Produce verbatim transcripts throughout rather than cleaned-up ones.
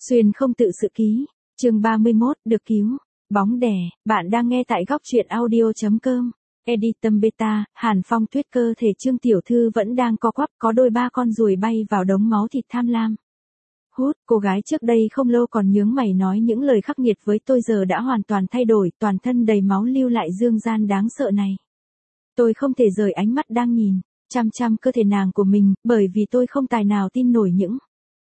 Xuyên không tự sự ký, chương ba mươi mốt, được cứu, bóng đè, bạn đang nghe tại góc truyện audio.com. Editum beta, Hàn Phong thuyết cơ thể Trương Tiểu Thư vẫn đang co quắp, có đôi ba con ruồi bay vào đống máu thịt tham lam. Hút, cô gái trước đây không lâu còn nhướng mày nói những lời khắc nghiệt với tôi giờ đã hoàn toàn thay đổi, toàn thân đầy máu lưu lại dương gian đáng sợ này. Tôi không thể rời ánh mắt đang nhìn, chăm chăm cơ thể nàng của mình, bởi vì tôi không tài nào tin nổi những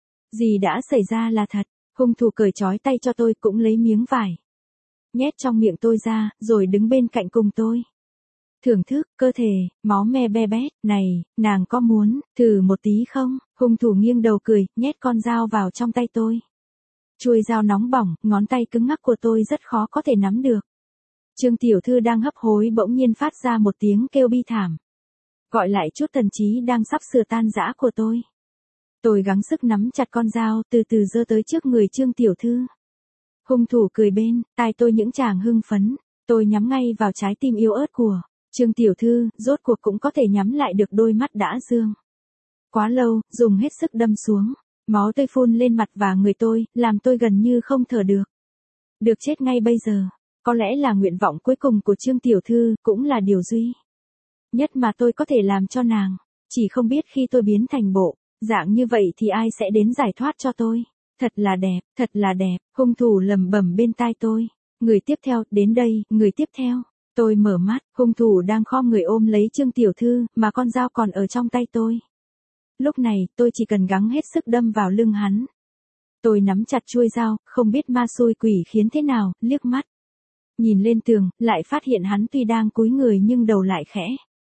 gì đã xảy ra là thật. Hung thủ cởi trói tay cho tôi, cũng lấy miếng vải nhét trong miệng tôi ra, rồi đứng bên cạnh cùng tôi thưởng thức cơ thể, máu me be bét. Này, nàng có muốn thử một tí không? Hung thủ nghiêng đầu cười, nhét con dao vào trong tay tôi. Chuôi dao nóng bỏng, ngón tay cứng ngắc của tôi rất khó có thể nắm được. Trương Tiểu Thư đang hấp hối bỗng nhiên phát ra một tiếng kêu bi thảm, gọi lại chút thần trí đang sắp sửa tan rã của tôi. Tôi gắng sức nắm chặt con dao, từ từ giơ tới trước người Trương Tiểu Thư. Hung thủ cười bên tai tôi những tràng hưng phấn, tôi nhắm ngay vào trái tim yếu ớt của Trương Tiểu Thư, rốt cuộc cũng có thể nhắm lại được đôi mắt đã dương quá lâu, dùng hết sức đâm xuống. Máu tươi phun lên mặt và người tôi, làm tôi gần như không thở được. Được chết ngay bây giờ, có lẽ là nguyện vọng cuối cùng của Trương Tiểu Thư, cũng là điều duy nhất mà tôi có thể làm cho nàng. Chỉ không biết khi tôi biến thành bộ dạng như vậy thì ai sẽ đến giải thoát cho tôi. Thật là đẹp, thật là đẹp, hung thủ lẩm bẩm bên tai tôi. Người tiếp theo, đến đây, người tiếp theo. Tôi mở mắt, hung thủ đang khom người ôm lấy Trương Tiểu Thư, mà con dao còn ở trong tay tôi. Lúc này, tôi chỉ cần gắng hết sức đâm vào lưng hắn. Tôi nắm chặt chuôi dao, không biết ma xui quỷ khiến thế nào, liếc mắt nhìn lên tường, lại phát hiện hắn tuy đang cúi người nhưng đầu lại khẽ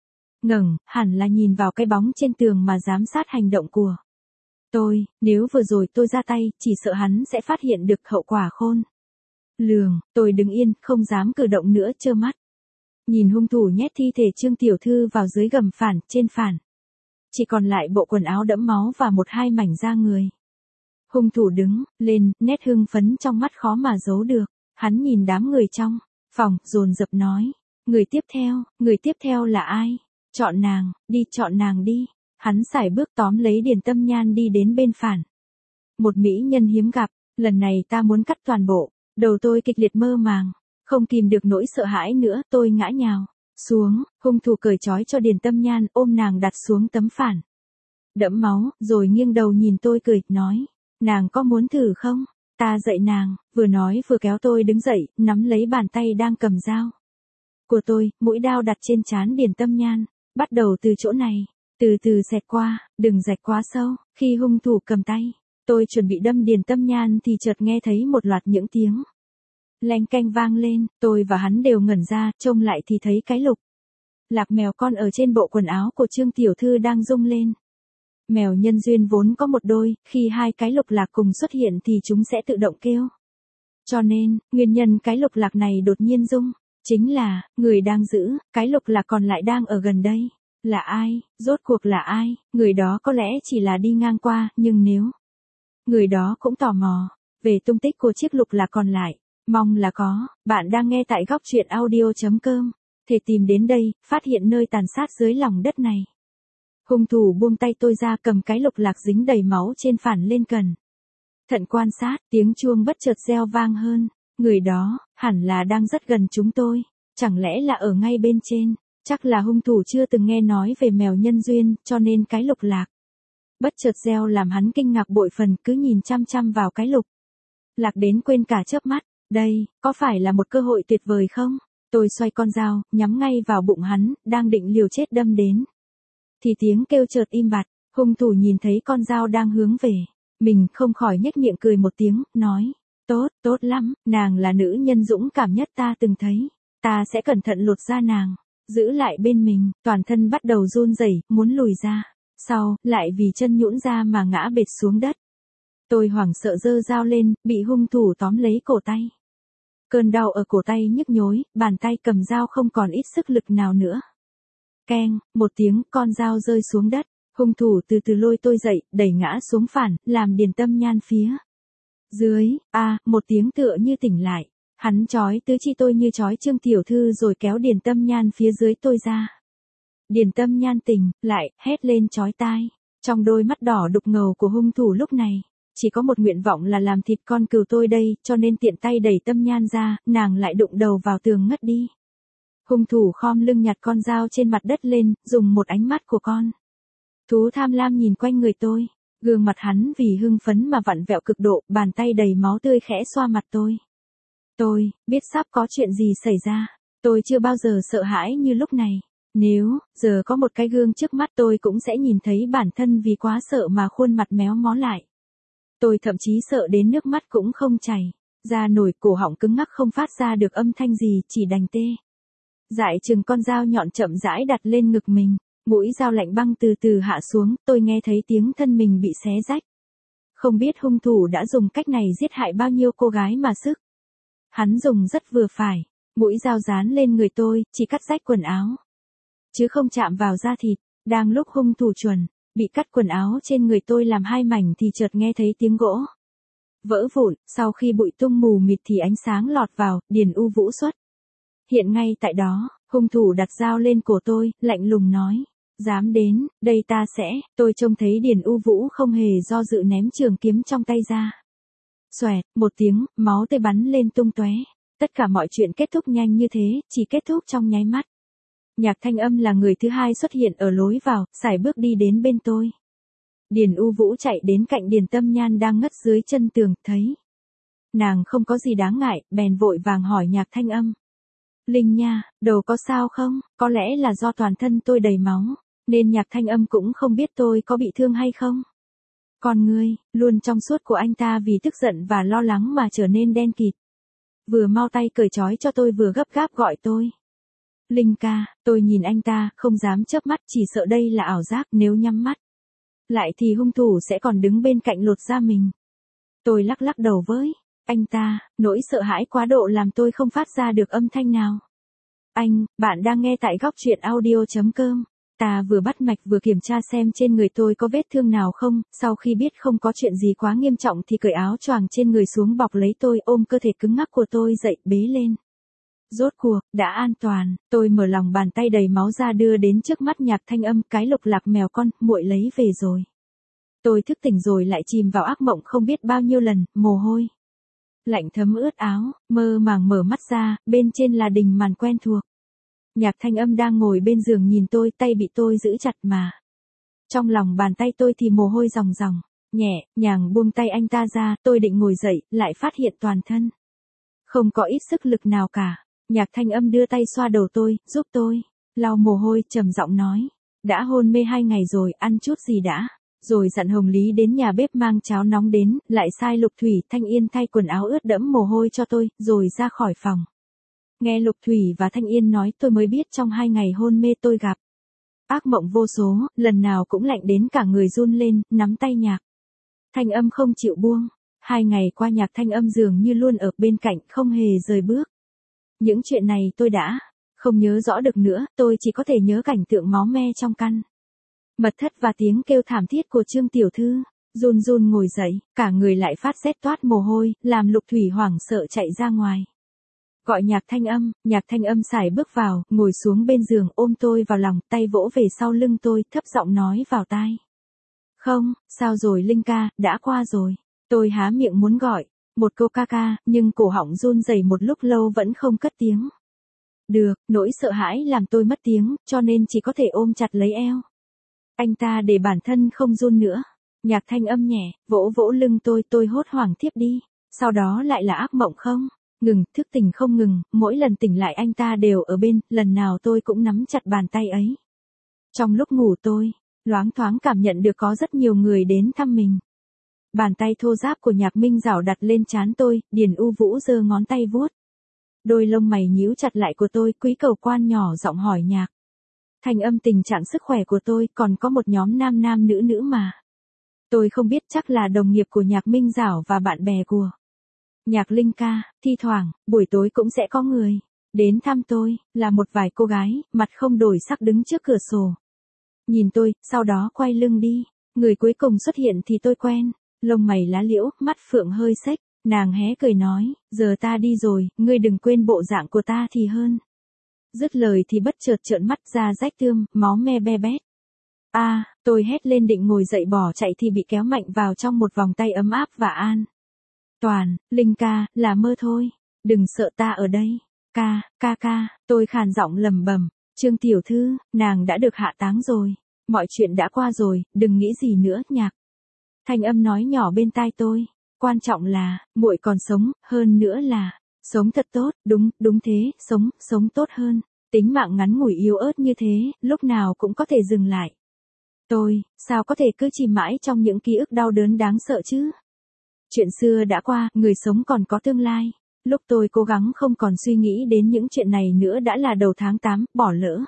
ngẩng, hẳn là nhìn vào cái bóng trên tường mà giám sát hành động của tôi. Nếu vừa rồi tôi ra tay, chỉ sợ hắn sẽ phát hiện được hậu quả khôn lường. Tôi đứng yên, không dám cử động nữa, trơ mắt nhìn hung thủ nhét thi thể Trương Tiểu Thư vào dưới gầm phản. Trên phản chỉ còn lại bộ quần áo đẫm máu và một hai mảnh da người. Hung thủ đứng lên, nét hưng phấn trong mắt khó mà giấu được. Hắn nhìn đám người trong phòng, dồn dập nói: người tiếp theo, người tiếp theo là ai? Chọn nàng, đi, chọn nàng đi. Hắn sải bước tóm lấy Điền Tâm Nhan đi đến bên phản. Một mỹ nhân hiếm gặp, lần này ta muốn cắt toàn bộ. Đầu tôi kịch liệt mơ màng, không kìm được nỗi sợ hãi nữa, tôi ngã nhào xuống. Hung thủ cởi trói cho Điền Tâm Nhan, ôm nàng đặt xuống tấm phản đẫm máu, rồi nghiêng đầu nhìn tôi cười, nói: nàng có muốn thử không? Ta dạy nàng. Vừa nói vừa kéo tôi đứng dậy, nắm lấy bàn tay đang cầm dao của tôi, mũi dao đặt trên trán Điền Tâm Nhan. Bắt đầu từ chỗ này, từ từ xẹt qua, đừng rạch quá sâu. Khi hung thủ cầm tay tôi chuẩn bị đâm Điền Tâm Nhan thì chợt nghe thấy một loạt những tiếng leng keng vang lên. Tôi và hắn đều ngẩn ra, trông lại thì thấy cái lục lạc mèo con ở trên bộ quần áo của Trương Tiểu Thư đang rung lên. Mèo nhân duyên vốn có một đôi, khi hai cái lục lạc cùng xuất hiện thì chúng sẽ tự động kêu. Cho nên, nguyên nhân cái lục lạc này đột nhiên rung, chính là, người đang giữ cái lục lạc còn lại đang ở gần đây. Là ai? Rốt cuộc là ai? Người đó có lẽ chỉ là đi ngang qua, nhưng nếu người đó cũng tò mò về tung tích của chiếc lục lạc còn lại, mong là có. Bạn đang nghe tại góc truyện audio.com. Thể tìm đến đây, phát hiện nơi tàn sát dưới lòng đất này. Hung thủ buông tay tôi ra, cầm cái lục lạc dính đầy máu trên phản lên cẩn thận quan sát. Tiếng chuông bất chợt reo vang hơn. Người đó, hẳn là đang rất gần chúng tôi. Chẳng lẽ là ở ngay bên trên? Chắc là hung thủ chưa từng nghe nói về mèo nhân duyên, cho nên cái lục lạc bất chợt reo làm hắn kinh ngạc bội phần, cứ nhìn chăm chăm vào cái lục lạc đến quên cả chớp mắt. Đây, có phải là một cơ hội tuyệt vời không? Tôi xoay con dao, nhắm ngay vào bụng hắn, đang định liều chết đâm đến. Thì tiếng kêu chợt im bặt. Hung thủ nhìn thấy con dao đang hướng về mình, không khỏi nhếch miệng cười một tiếng, nói: tốt, tốt lắm, nàng là nữ nhân dũng cảm nhất ta từng thấy. Ta sẽ cẩn thận lột da nàng, giữ lại bên mình. Toàn thân bắt đầu run rẩy, muốn lùi ra sau, lại vì chân nhũn ra mà ngã bệt xuống đất. Tôi hoảng sợ giơ dao lên, bị hung thủ tóm lấy cổ tay. Cơn đau ở cổ tay nhức nhối, bàn tay cầm dao không còn ít sức lực nào nữa. Keng, một tiếng, con dao rơi xuống đất. Hung thủ từ từ lôi tôi dậy, đẩy ngã xuống phản, làm Điền Tâm Nhan phía dưới. A, à, một tiếng tựa như tỉnh lại. Hắn trói tứ chi tôi như trói Trương Tiểu Thư rồi kéo Điền Tâm Nhan phía dưới tôi ra. Điền Tâm Nhan tỉnh lại, hét lên chói tai. Trong đôi mắt đỏ đục ngầu của hung thủ lúc này, chỉ có một nguyện vọng là làm thịt con cừu tôi đây, cho nên tiện tay đẩy Tâm Nhan ra, nàng lại đụng đầu vào tường ngất đi. Hung thủ khom lưng nhặt con dao trên mặt đất lên, dùng một ánh mắt của con thú tham lam nhìn quanh người tôi. Gương mặt hắn vì hưng phấn mà vặn vẹo cực độ, bàn tay đầy máu tươi khẽ xoa mặt tôi. Tôi biết sắp có chuyện gì xảy ra. Tôi chưa bao giờ sợ hãi như lúc này. Nếu giờ có một cái gương trước mắt tôi cũng sẽ nhìn thấy bản thân vì quá sợ mà khuôn mặt méo mó lại. Tôi thậm chí sợ đến nước mắt cũng không chảy ra nổi, cổ họng cứng ngắc không phát ra được âm thanh gì, chỉ đành tê dại chừng con dao nhọn chậm rãi đặt lên ngực mình. Mũi dao lạnh băng từ từ hạ xuống, tôi nghe thấy tiếng thân mình bị xé rách. Không biết hung thủ đã dùng cách này giết hại bao nhiêu cô gái mà sức. Hắn dùng rất vừa phải, mũi dao dán lên người tôi, chỉ cắt rách quần áo, chứ không chạm vào da thịt. Đang lúc hung thủ chuẩn bị cắt quần áo trên người tôi làm hai mảnh thì chợt nghe thấy tiếng gỗ vỡ vụn, sau khi bụi tung mù mịt thì ánh sáng lọt vào, Điền U Vũ xuất hiện ngay tại đó. Hung thủ đặt dao lên cổ tôi, lạnh lùng nói: dám đến đây ta sẽ. Tôi trông thấy Điền U Vũ không hề do dự ném trường kiếm trong tay ra. Xoẹt, một tiếng, máu tươi bắn lên tung tóe. Tất cả mọi chuyện kết thúc nhanh như thế, chỉ kết thúc trong nháy mắt. Nhạc Thanh Âm là người thứ hai xuất hiện ở lối vào, sải bước đi đến bên tôi. Điền U Vũ chạy đến cạnh Điền Tâm Nhan đang ngất dưới chân tường, thấy nàng không có gì đáng ngại, bèn vội vàng hỏi Nhạc Thanh Âm: Linh nha, đầu có sao không? Có lẽ là do toàn thân tôi đầy máu, nên Nhạc Thanh Âm cũng không biết tôi có bị thương hay không. Con ngươi, luôn trong suốt của anh ta vì tức giận và lo lắng mà trở nên đen kịt. Vừa mau tay cởi trói cho tôi vừa gấp gáp gọi tôi: Linh ca. Tôi nhìn anh ta, không dám chớp mắt, chỉ sợ đây là ảo giác, nếu nhắm mắt lại thì hung thủ sẽ còn đứng bên cạnh lột da mình. Tôi lắc lắc đầu với anh ta, nỗi sợ hãi quá độ làm tôi không phát ra được âm thanh nào. Anh, bạn đang nghe tại góc truyện audio chấm com. Ta vừa bắt mạch vừa kiểm tra xem trên người tôi có vết thương nào không, sau khi biết không có chuyện gì quá nghiêm trọng thì cởi áo choàng trên người xuống bọc lấy tôi, ôm cơ thể cứng ngắc của tôi dậy, bế lên. Rốt cuộc, đã an toàn. Tôi mở lòng bàn tay đầy máu ra đưa đến trước mắt Nhạc Thanh Âm: cái lục lạc mèo con, muội lấy về rồi. Tôi thức tỉnh rồi lại chìm vào ác mộng không biết bao nhiêu lần, mồ hôi lạnh thấm ướt áo, mơ màng mở mắt ra, bên trên là đình màn quen thuộc. Nhạc Thanh Âm đang ngồi bên giường nhìn tôi, tay bị tôi giữ chặt mà trong lòng bàn tay tôi thì mồ hôi ròng ròng. Nhẹ nhàng buông tay anh ta ra, tôi định ngồi dậy, lại phát hiện toàn thân không có ít sức lực nào cả. Nhạc Thanh Âm đưa tay xoa đầu tôi, giúp tôi lau mồ hôi, trầm giọng nói: đã hôn mê hai ngày rồi, ăn chút gì đã. Rồi dặn Hồng Lý đến nhà bếp mang cháo nóng đến, lại sai Lục Thủy, Thanh Yên thay quần áo ướt đẫm mồ hôi cho tôi, rồi ra khỏi phòng. Nghe Lục Thủy và Thanh Yên nói tôi mới biết trong hai ngày hôn mê tôi gặp ác mộng vô số, lần nào cũng lạnh đến cả người run lên, nắm tay Nhạc Thanh Âm không chịu buông. Hai ngày qua Nhạc Thanh Âm dường như luôn ở bên cạnh, không hề rời bước. Những chuyện này tôi đã không nhớ rõ được nữa, tôi chỉ có thể nhớ cảnh tượng máu me trong căn mật thất và tiếng kêu thảm thiết của Trương tiểu thư. Run run ngồi dậy, cả người lại phát rét toát mồ hôi, làm Lục Thủy hoảng sợ chạy ra ngoài gọi Nhạc Thanh Âm. Nhạc Thanh Âm sải bước vào, ngồi xuống bên giường, ôm tôi vào lòng, tay vỗ về sau lưng tôi, thấp giọng nói vào tai: không, sao rồi Linh ca, đã qua rồi. Tôi há miệng muốn gọi một câu ca ca, nhưng cổ họng run rẩy một lúc lâu vẫn không cất tiếng được. Nỗi sợ hãi làm tôi mất tiếng, cho nên chỉ có thể ôm chặt lấy eo anh ta để bản thân không run nữa. Nhạc Thanh Âm nhẹ vỗ vỗ lưng tôi, tôi hốt hoảng thiếp đi. Sau đó lại là ác mộng không ngừng, thức tỉnh không ngừng, mỗi lần tỉnh lại anh ta đều ở bên, lần nào tôi cũng nắm chặt bàn tay ấy. Trong lúc ngủ tôi loáng thoáng cảm nhận được có rất nhiều người đến thăm mình. Bàn tay thô ráp của Nhạc Minh Giảo đặt lên trán tôi, Điền U Vũ giơ ngón tay vuốt đôi lông mày nhíu chặt lại của tôi. Quý cầu quan nhỏ giọng hỏi Nhạc Thanh Âm tình trạng sức khỏe của tôi, còn có một nhóm nam nam nữ nữ mà. Tôi không biết, chắc là đồng nghiệp của Nhạc Minh Giảo và bạn bè của Nhạc Linh ca. Thi thoảng, buổi tối cũng sẽ có người đến thăm tôi, là một vài cô gái, mặt không đổi sắc đứng trước cửa sổ nhìn tôi, sau đó quay lưng đi. Người cuối cùng xuất hiện thì tôi quen, lông mày lá liễu, mắt phượng hơi xếch. Nàng hé cười nói: giờ ta đi rồi, ngươi đừng quên bộ dạng của ta thì hơn. Dứt lời thì bất chợt trợn mắt ra rách tươm, máu me be bét. A, tôi hét lên định ngồi dậy bỏ chạy thì bị kéo mạnh vào trong một vòng tay ấm áp và an toàn. Linh ca, là mơ thôi. Đừng sợ, ta ở đây. Ca, ca ca, tôi khàn giọng lẩm bẩm. Trương tiểu thư, nàng đã được hạ táng rồi. Mọi chuyện đã qua rồi, đừng nghĩ gì nữa, nhạc. Thanh âm nói nhỏ bên tai tôi. Quan trọng là, muội còn sống, hơn nữa là, sống thật tốt, đúng, đúng thế, sống, sống tốt hơn. Tính mạng ngắn ngủi yếu ớt như thế, lúc nào cũng có thể dừng lại. Tôi, sao có thể cứ chìm mãi trong những ký ức đau đớn đáng sợ chứ? Chuyện xưa đã qua, người sống còn có tương lai. Lúc tôi cố gắng không còn suy nghĩ đến những chuyện này nữa đã là đầu tháng tám, bỏ lỡ.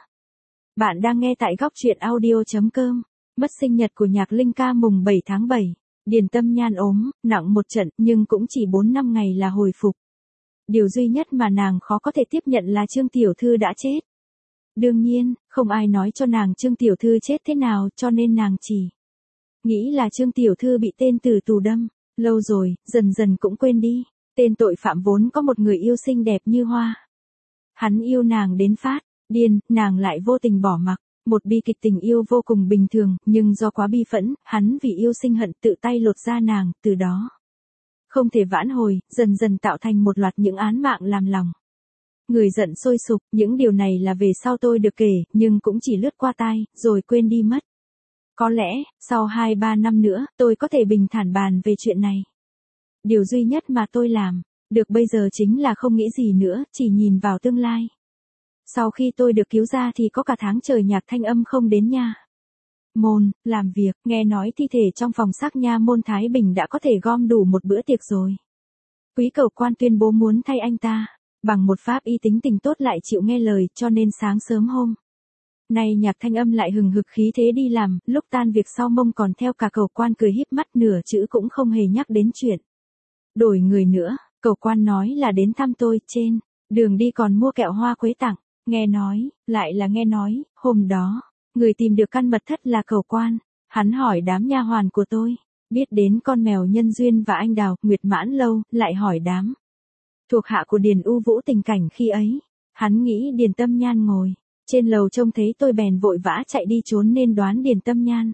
Bạn đang nghe tại góc truyện audio chấm com. Mất sinh nhật của nhạc Linh ca mùng bảy tháng bảy. Điền Tâm Nhan ốm, nặng một trận nhưng cũng chỉ bốn năm ngày là hồi phục. Điều duy nhất mà nàng khó có thể tiếp nhận là Trương tiểu thư đã chết. Đương nhiên, không ai nói cho nàng Trương tiểu thư chết thế nào, cho nên nàng chỉ nghĩ là Trương tiểu thư bị tên tử tù đâm. Lâu rồi, dần dần cũng quên đi. Tên tội phạm vốn có một người yêu xinh đẹp như hoa. Hắn yêu nàng đến phát điên, nàng lại vô tình bỏ mặc. Một bi kịch tình yêu vô cùng bình thường, nhưng do quá bi phẫn, hắn vì yêu sinh hận tự tay lột da nàng, từ đó không thể vãn hồi, dần dần tạo thành một loạt những án mạng làm lòng người giận sôi sục. Những điều này là về sau tôi được kể, nhưng cũng chỉ lướt qua tai, rồi quên đi mất. Có lẽ, sau hai ba năm nữa, tôi có thể bình thản bàn về chuyện này. Điều duy nhất mà tôi làm được bây giờ chính là không nghĩ gì nữa, chỉ nhìn vào tương lai. Sau khi tôi được cứu ra thì có cả tháng trời nhạc Thanh Âm không đến nha môn làm việc, nghe nói thi thể trong phòng xác nha môn Thái Bình đã có thể gom đủ một bữa tiệc rồi. Quý cầu quan tuyên bố muốn thay anh ta bằng một pháp y tính tình tốt lại chịu nghe lời, cho nên sáng sớm hôm nay nhạc Thanh Âm lại hừng hực khí thế đi làm. Lúc tan việc sau mông còn theo cả cầu quan cười híp mắt, nửa chữ cũng không hề nhắc đến chuyện đổi người nữa. Cầu quan nói là đến thăm tôi, trên đường đi còn mua kẹo hoa quế tặng. Nghe nói, lại là nghe nói, hôm đó, người tìm được căn mật thất là cầu quan. Hắn hỏi đám nha hoàn của tôi, biết đến con mèo Nhân Duyên và anh Đào, Nguyệt Mãn Lâu, lại hỏi đám thuộc hạ của Điền U Vũ tình cảnh khi ấy. Hắn nghĩ Điền Tâm Nhan ngồi trên lầu trông thấy tôi bèn vội vã chạy đi trốn, nên đoán Điền Tâm Nhan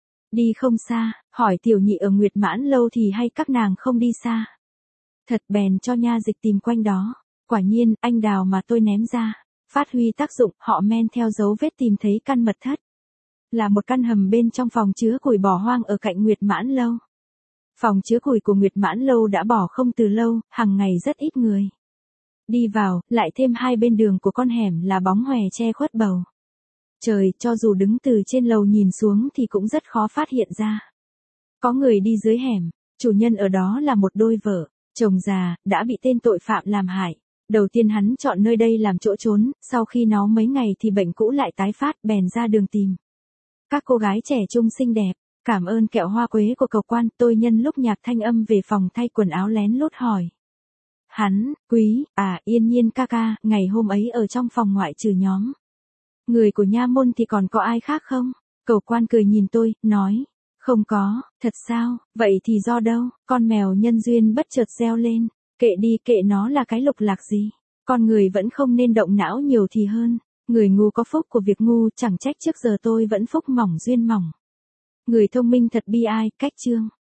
đi không xa. Hỏi tiểu nhị ở Nguyệt Mãn Lâu thì hay các nàng không đi xa thật, bèn cho nha dịch tìm quanh đó. Quả nhiên, anh Đào mà tôi ném ra phát huy tác dụng, họ men theo dấu vết tìm thấy căn mật thất. Là một căn hầm bên trong phòng chứa củi bỏ hoang ở cạnh Nguyệt Mãn Lâu. Phòng chứa củi của Nguyệt Mãn Lâu đã bỏ không từ lâu, hàng ngày rất ít người đi vào, lại thêm hai bên đường của con hẻm là bóng hòe che khuất bầu trời, cho dù đứng từ trên lầu nhìn xuống thì cũng rất khó phát hiện ra có người đi dưới hẻm. Chủ nhân ở đó là một đôi vợ chồng già, đã bị tên tội phạm làm hại. Đầu tiên hắn chọn nơi đây làm chỗ trốn, sau khi nó mấy ngày thì bệnh cũ lại tái phát, bèn ra đường tìm các cô gái trẻ trung xinh đẹp. Cảm ơn kẹo hoa quế của cầu quan, tôi nhân lúc nhạc Thanh Âm về phòng thay quần áo lén lút hỏi hắn. Quý, à, Yên Nhiên ca ca, ngày hôm ấy ở trong phòng ngoại trừ nhóm người của nha môn thì còn có ai khác không? Cầu quan cười nhìn tôi, nói, không có. Thật sao? Vậy thì do đâu? Con mèo Nhân Duyên bất chợt reo lên. Kệ đi, kệ nó là cái lục lạc gì. Con người vẫn không nên động não nhiều thì hơn. Người ngu có phúc của việc ngu, chẳng trách trước giờ tôi vẫn phúc mỏng duyên mỏng. Người thông minh thật bi ai. Cách chương